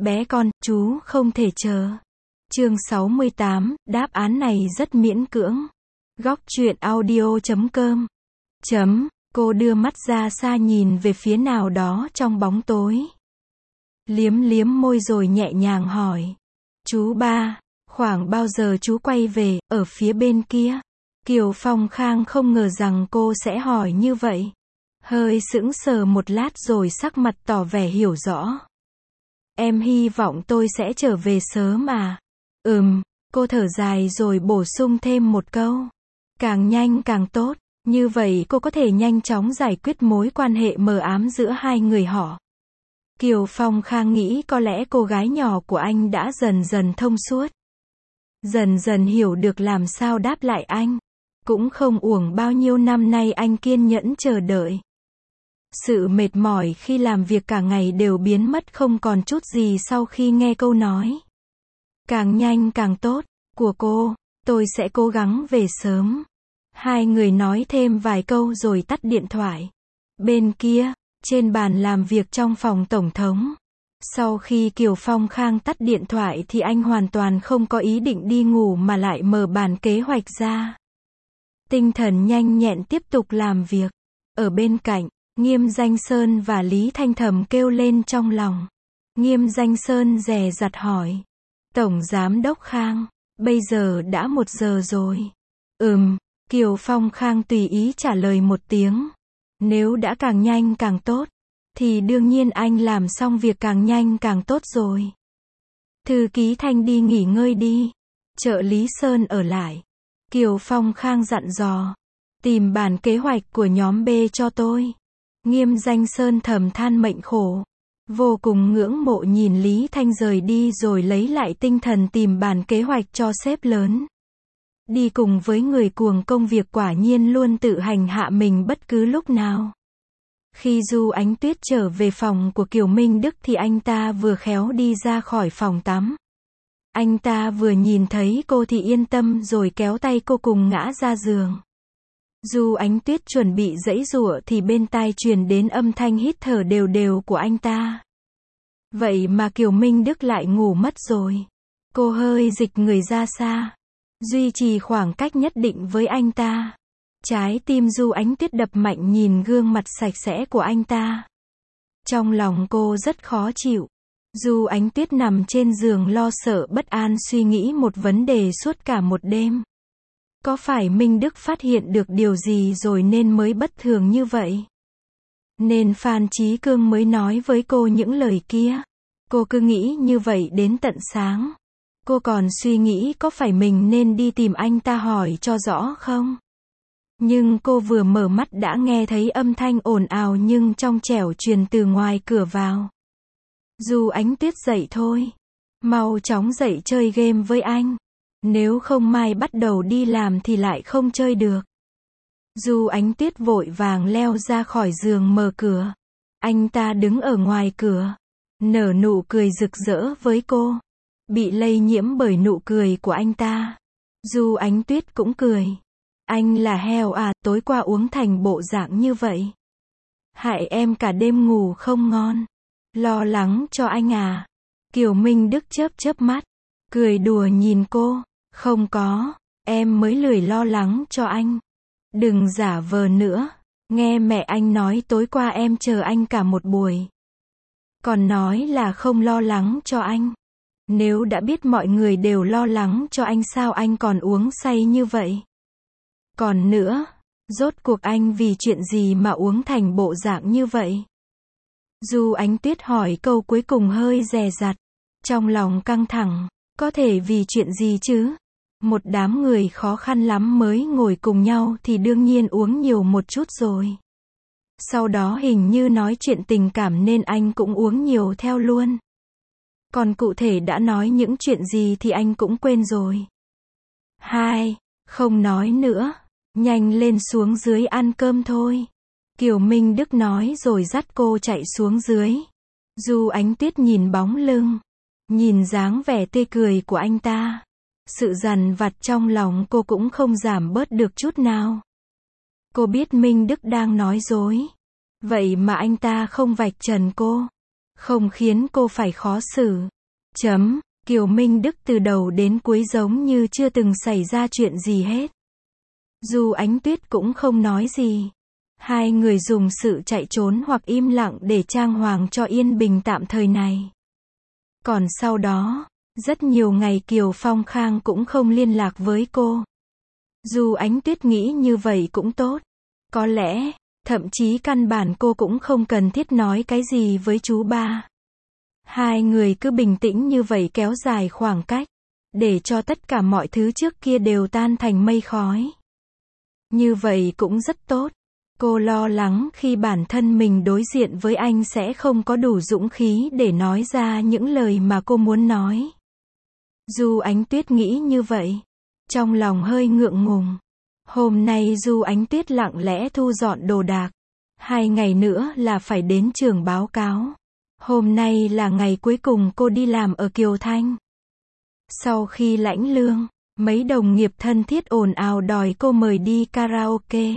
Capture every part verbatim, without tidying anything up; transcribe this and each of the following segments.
Bé con, chú không thể chờ. Chương sáu mươi tám, đáp án này rất miễn cưỡng. Góc truyện audio chấm com. Chấm, cô đưa mắt ra xa nhìn về phía nào đó trong bóng tối. Liếm liếm môi rồi nhẹ nhàng hỏi. Chú ba, khoảng bao giờ chú quay về, ở phía bên kia? Kiều Phong Khang không ngờ rằng cô sẽ hỏi như vậy. Hơi sững sờ một lát rồi sắc mặt tỏ vẻ hiểu rõ. Em hy vọng tôi sẽ trở về sớm à? Ừm, cô thở dài rồi bổ sung thêm một câu. Càng nhanh càng tốt, như vậy cô có thể nhanh chóng giải quyết mối quan hệ mờ ám giữa hai người họ. Kiều Phong Khang nghĩ có lẽ cô gái nhỏ của anh đã dần dần thông suốt. Dần dần hiểu được làm sao đáp lại anh. Cũng không uổng bao nhiêu năm nay anh kiên nhẫn chờ đợi. Sự mệt mỏi khi làm việc cả ngày đều biến mất không còn chút gì sau khi nghe câu nói. Càng nhanh càng tốt, của cô, tôi sẽ cố gắng về sớm. Hai người nói thêm vài câu rồi tắt điện thoại. Bên kia, trên bàn làm việc trong phòng tổng thống. Sau khi Kiều Phong Khang tắt điện thoại thì anh hoàn toàn không có ý định đi ngủ mà lại mở bản kế hoạch ra. Tinh thần nhanh nhẹn tiếp tục làm việc. Ở bên cạnh, Nghiêm Danh Sơn và Lý Thanh thầm kêu lên trong lòng. Nghiêm Danh Sơn dè dặt hỏi. Tổng Giám đốc Khang, bây giờ đã một giờ rồi. Ừm, Kiều Phong Khang tùy ý trả lời một tiếng. Nếu đã càng nhanh càng tốt, thì đương nhiên anh làm xong việc càng nhanh càng tốt rồi. Thư ký Thanh đi nghỉ ngơi đi. Trợ lý Sơn ở lại. Kiều Phong Khang dặn dò. Tìm bản kế hoạch của nhóm B cho tôi. Nghiêm Danh Sơn thầm than mệnh khổ. Vô cùng ngưỡng mộ nhìn Lý Thanh rời đi rồi lấy lại tinh thần tìm bản kế hoạch cho sếp lớn. Đi cùng với người cuồng công việc quả nhiên luôn tự hành hạ mình bất cứ lúc nào. Khi Du Ánh Tuyết trở về phòng của Kiều Minh Đức thì anh ta vừa khéo đi ra khỏi phòng tắm. Anh ta vừa nhìn thấy cô thì yên tâm rồi kéo tay cô cùng ngã ra giường. Du Ánh Tuyết chuẩn bị giãy giụa thì bên tai truyền đến âm thanh hít thở đều đều của anh ta. Vậy mà Kiều Minh Đức lại ngủ mất rồi. Cô hơi dịch người ra xa, duy trì khoảng cách nhất định với anh ta. Trái tim Du Ánh Tuyết đập mạnh nhìn gương mặt sạch sẽ của anh ta. Trong lòng cô rất khó chịu. Du Ánh Tuyết nằm trên giường lo sợ bất an suy nghĩ một vấn đề suốt cả một đêm. Có phải Minh Đức phát hiện được điều gì rồi nên mới bất thường như vậy? Nên Phan Chí Cương mới nói với cô những lời kia. Cô cứ nghĩ như vậy đến tận sáng. Cô còn suy nghĩ có phải mình nên đi tìm anh ta hỏi cho rõ không? Nhưng cô vừa mở mắt đã nghe thấy âm thanh ồn ào nhưng trong trẻo truyền từ ngoài cửa vào. Du Ánh Tuyết dậy thôi. Mau chóng dậy chơi game với anh. Nếu không mai bắt đầu đi làm thì lại không chơi được. Du Ánh Tuyết vội vàng leo ra khỏi giường mở cửa. Anh ta đứng ở ngoài cửa. Nở nụ cười rực rỡ với cô. Bị lây nhiễm bởi nụ cười của anh ta. Du Ánh Tuyết cũng cười. Anh là heo à, tối qua uống thành bộ dạng như vậy. Hại em cả đêm ngủ không ngon. Lo lắng cho anh à. Kiều Minh Đức chớp chớp mắt. Cười đùa nhìn cô. Không có, em mới lười lo lắng cho anh. Đừng giả vờ nữa. Nghe mẹ anh nói tối qua em chờ anh cả một buổi. Còn nói là không lo lắng cho anh. Nếu đã biết mọi người đều lo lắng cho anh sao anh còn uống say như vậy? Còn nữa, rốt cuộc anh vì chuyện gì mà uống thành bộ dạng như vậy? Du Ánh Tuyết hỏi câu cuối cùng hơi dè dặt. Trong lòng căng thẳng, có thể vì chuyện gì chứ? Một đám người khó khăn lắm mới ngồi cùng nhau thì đương nhiên uống nhiều một chút rồi. Sau đó hình như nói chuyện tình cảm nên anh cũng uống nhiều theo luôn. Còn cụ thể đã nói những chuyện gì thì anh cũng quên rồi. Hai, không nói nữa. Nhanh lên xuống dưới ăn cơm thôi. Kiều Minh Đức nói rồi dắt cô chạy xuống dưới. Du Ánh Tuyết nhìn bóng lưng. Nhìn dáng vẻ tươi cười của anh ta. Sự dằn vặt trong lòng cô cũng không giảm bớt được chút nào. Cô biết Minh Đức đang nói dối. Vậy mà anh ta không vạch trần cô. không khiến cô phải khó xử. Chấm. Kiều Minh Đức từ đầu đến cuối giống như chưa từng xảy ra chuyện gì hết. Du Ánh Tuyết cũng không nói gì. Hai người dùng sự chạy trốn hoặc im lặng để trang hoàng cho yên bình tạm thời này. Còn sau đó, rất nhiều ngày Kiều Phong Khang cũng không liên lạc với cô. Du Ánh Tuyết nghĩ như vậy cũng tốt. Có lẽ, thậm chí căn bản cô cũng không cần thiết nói cái gì với chú ba. Hai người cứ bình tĩnh như vậy kéo dài khoảng cách, để cho tất cả mọi thứ trước kia đều tan thành mây khói. Như vậy cũng rất tốt. Cô lo lắng khi bản thân mình đối diện với anh sẽ không có đủ dũng khí để nói ra những lời mà cô muốn nói. Du Ánh Tuyết nghĩ như vậy, trong lòng hơi ngượng ngùng. Hôm nay Du Ánh Tuyết lặng lẽ thu dọn đồ đạc. Hai ngày nữa là phải đến trường báo cáo. Hôm nay là ngày cuối cùng cô đi làm ở Kiều Thanh. Sau khi lãnh lương, mấy đồng nghiệp thân thiết ồn ào đòi cô mời đi karaoke.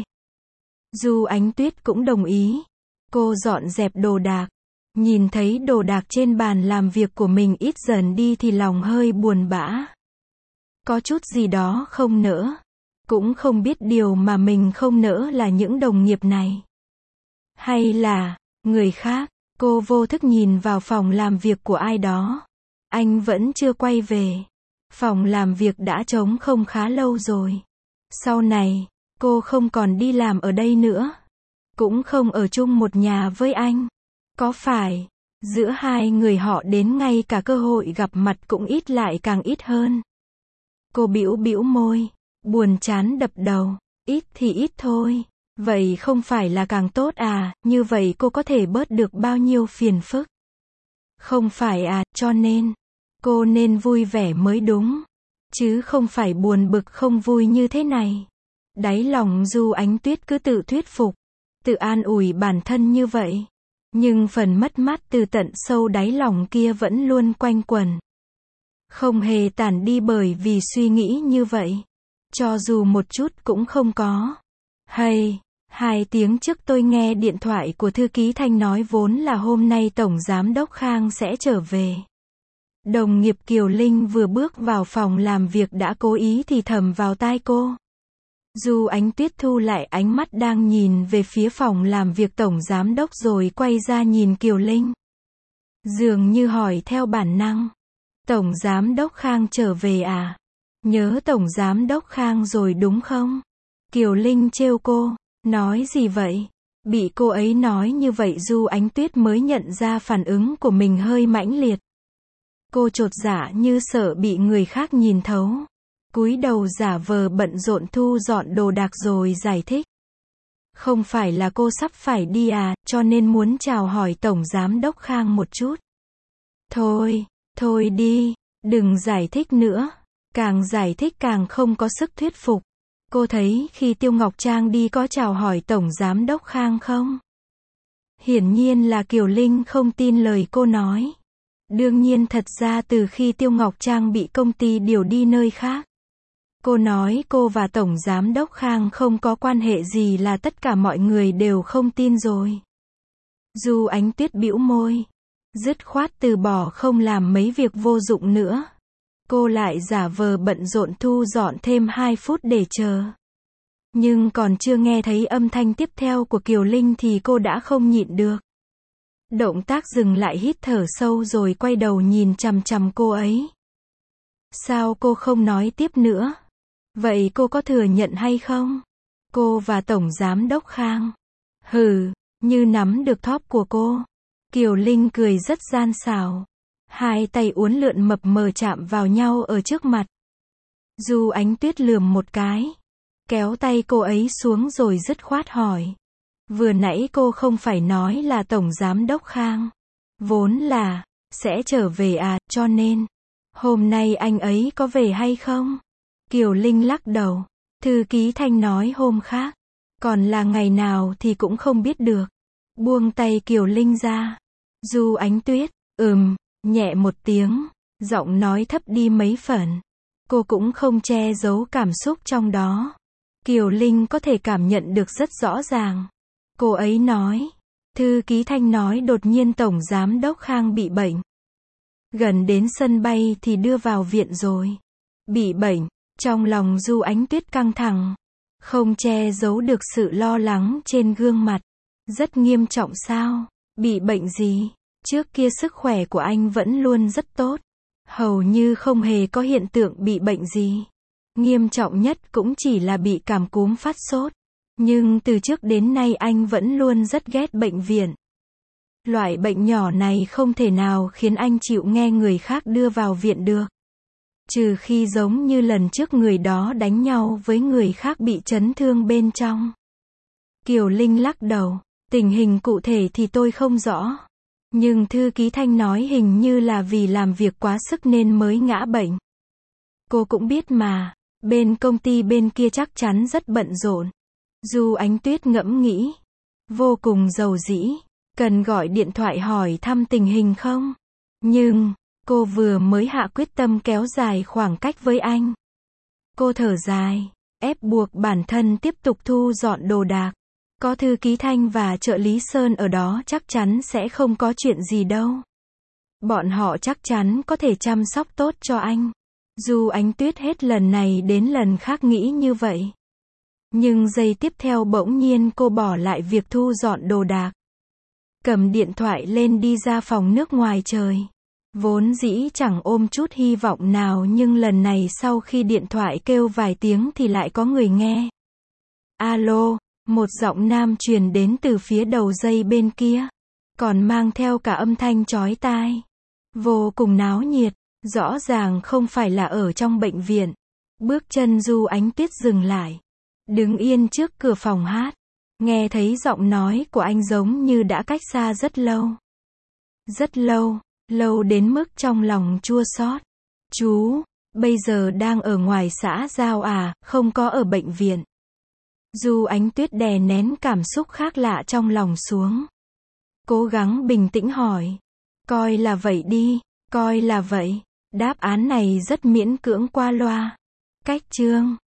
Du Ánh Tuyết cũng đồng ý. Cô dọn dẹp đồ đạc. Nhìn thấy đồ đạc trên bàn làm việc của mình ít dần đi thì lòng hơi buồn bã. Có chút gì đó không nỡ. Cũng không biết điều mà mình không nỡ là những đồng nghiệp này. Hay là, người khác. Cô vô thức nhìn vào phòng làm việc của ai đó. Anh vẫn chưa quay về. Phòng làm việc đã trống không khá lâu rồi. Sau này, cô không còn đi làm ở đây nữa. Cũng không ở chung một nhà với anh. Có phải, giữa hai người họ đến ngay cả cơ hội gặp mặt cũng ít lại càng ít hơn. Cô bĩu bĩu môi, buồn chán đập đầu. Ít thì ít thôi. Vậy không phải là càng tốt à, như vậy cô có thể bớt được bao nhiêu phiền phức. Không phải à, cho nên, cô nên vui vẻ mới đúng. Chứ không phải buồn bực không vui như thế này. Đáy lòng Du Ánh Tuyết cứ tự thuyết phục, tự an ủi bản thân như vậy. Nhưng phần mất mát từ tận sâu đáy lòng kia vẫn luôn quanh quẩn. Không hề tản đi bởi vì suy nghĩ như vậy. Cho dù một chút cũng không có. Hay, hai tiếng trước tôi nghe điện thoại của thư ký Thanh nói vốn là hôm nay Tổng Giám đốc Khang sẽ trở về. Đồng nghiệp Kiều Linh vừa bước vào phòng làm việc đã cố ý thì thầm vào tai cô. Du Ánh Tuyết thu lại ánh mắt đang nhìn về phía phòng làm việc Tổng Giám đốc rồi quay ra nhìn Kiều Linh. Dường như hỏi theo bản năng. Tổng Giám đốc Khang trở về à? Nhớ Tổng Giám đốc Khang rồi đúng không? Kiều Linh trêu cô. Nói gì vậy? Bị cô ấy nói như vậy Du Ánh Tuyết mới nhận ra phản ứng của mình hơi mãnh liệt. Cô chột dạ như sợ bị người khác nhìn thấu. Cúi đầu giả vờ bận rộn thu dọn đồ đạc rồi giải thích. Không phải là cô sắp phải đi à, cho nên muốn chào hỏi Tổng Giám đốc Khang một chút. Thôi, thôi đi, đừng giải thích nữa. Càng giải thích càng không có sức thuyết phục. Cô thấy khi Tiêu Ngọc Trang đi có chào hỏi Tổng Giám đốc Khang không? Hiển nhiên là Kiều Linh không tin lời cô nói. Đương nhiên thật ra từ khi Tiêu Ngọc Trang bị công ty điều đi nơi khác. Cô nói cô và Tổng Giám đốc Khang không có quan hệ gì là tất cả mọi người đều không tin rồi. Du Ánh Tuyết bĩu môi. Dứt khoát từ bỏ không làm mấy việc vô dụng nữa. Cô lại giả vờ bận rộn thu dọn thêm hai phút để chờ. Nhưng còn chưa nghe thấy âm thanh tiếp theo của Kiều Linh thì cô đã không nhịn được. Động tác dừng lại hít thở sâu rồi quay đầu nhìn chằm chằm cô ấy. Sao cô không nói tiếp nữa? Vậy cô có thừa nhận hay không? Cô và Tổng Giám đốc Khang. Hừ, như nắm được thóp của cô. Kiều Linh cười rất gian xảo. Hai tay uốn lượn mập mờ chạm vào nhau ở trước mặt. Du Ánh Tuyết lườm một cái. Kéo tay cô ấy xuống rồi dứt khoát hỏi. Vừa nãy cô không phải nói là Tổng Giám đốc Khang. Vốn là, sẽ trở về à, cho nên. Hôm nay anh ấy có về hay không? Kiều Linh lắc đầu. Thư ký Thanh nói hôm khác. Còn là ngày nào thì cũng không biết được. Buông tay Kiều Linh ra. Du Ánh Tuyết, ừm, nhẹ một tiếng. Giọng nói thấp đi mấy phần. Cô cũng không che giấu cảm xúc trong đó. Kiều Linh có thể cảm nhận được rất rõ ràng. Cô ấy nói. Thư ký Thanh nói đột nhiên Tổng Giám đốc Khang bị bệnh. Gần đến sân bay thì đưa vào viện rồi. Bị bệnh, trong lòng Du Ánh Tuyết căng thẳng. Không che giấu được sự lo lắng trên gương mặt. Rất nghiêm trọng sao? Bị bệnh gì? Trước kia sức khỏe của anh vẫn luôn rất tốt. Hầu như không hề có hiện tượng bị bệnh gì. Nghiêm trọng nhất cũng chỉ là bị cảm cúm phát sốt. Nhưng từ trước đến nay anh vẫn luôn rất ghét bệnh viện. Loại bệnh nhỏ này không thể nào khiến anh chịu nghe người khác đưa vào viện được. Trừ khi giống như lần trước người đó đánh nhau với người khác bị chấn thương bên trong. Kiều Linh lắc đầu. Tình hình cụ thể thì tôi không rõ. Nhưng thư ký Thanh nói hình như là vì làm việc quá sức nên mới ngã bệnh. Cô cũng biết mà, bên công ty bên kia chắc chắn rất bận rộn. Du Ánh Tuyết ngẫm nghĩ. Vô cùng rầu rĩ. Cần gọi điện thoại hỏi thăm tình hình không? Nhưng, cô vừa mới hạ quyết tâm kéo dài khoảng cách với anh. Cô thở dài, ép buộc bản thân tiếp tục thu dọn đồ đạc. Có thư ký Thanh và trợ lý Sơn ở đó chắc chắn sẽ không có chuyện gì đâu. Bọn họ chắc chắn có thể chăm sóc tốt cho anh. Du Ánh Tuyết hết lần này đến lần khác nghĩ như vậy. Nhưng giây tiếp theo bỗng nhiên cô bỏ lại việc thu dọn đồ đạc. Cầm điện thoại lên đi ra phòng nước ngoài trời. Vốn dĩ chẳng ôm chút hy vọng nào nhưng lần này sau khi điện thoại kêu vài tiếng thì lại có người nghe. Alo, một giọng nam truyền đến từ phía đầu dây bên kia. Còn mang theo cả âm thanh chói tai. Vô cùng náo nhiệt, rõ ràng không phải là ở trong bệnh viện. Bước chân Du Ánh Tuyết dừng lại. Đứng yên trước cửa phòng hát. Nghe thấy giọng nói của anh giống như đã cách xa rất lâu. Rất lâu, lâu đến mức trong lòng chua xót. Chú, bây giờ đang ở ngoài xã Giao à, không có ở bệnh viện. Du Ánh Tuyết đè nén cảm xúc khác lạ trong lòng xuống. Cố gắng bình tĩnh hỏi. Coi là vậy đi, coi là vậy. Đáp án này rất miễn cưỡng qua loa. Cách chương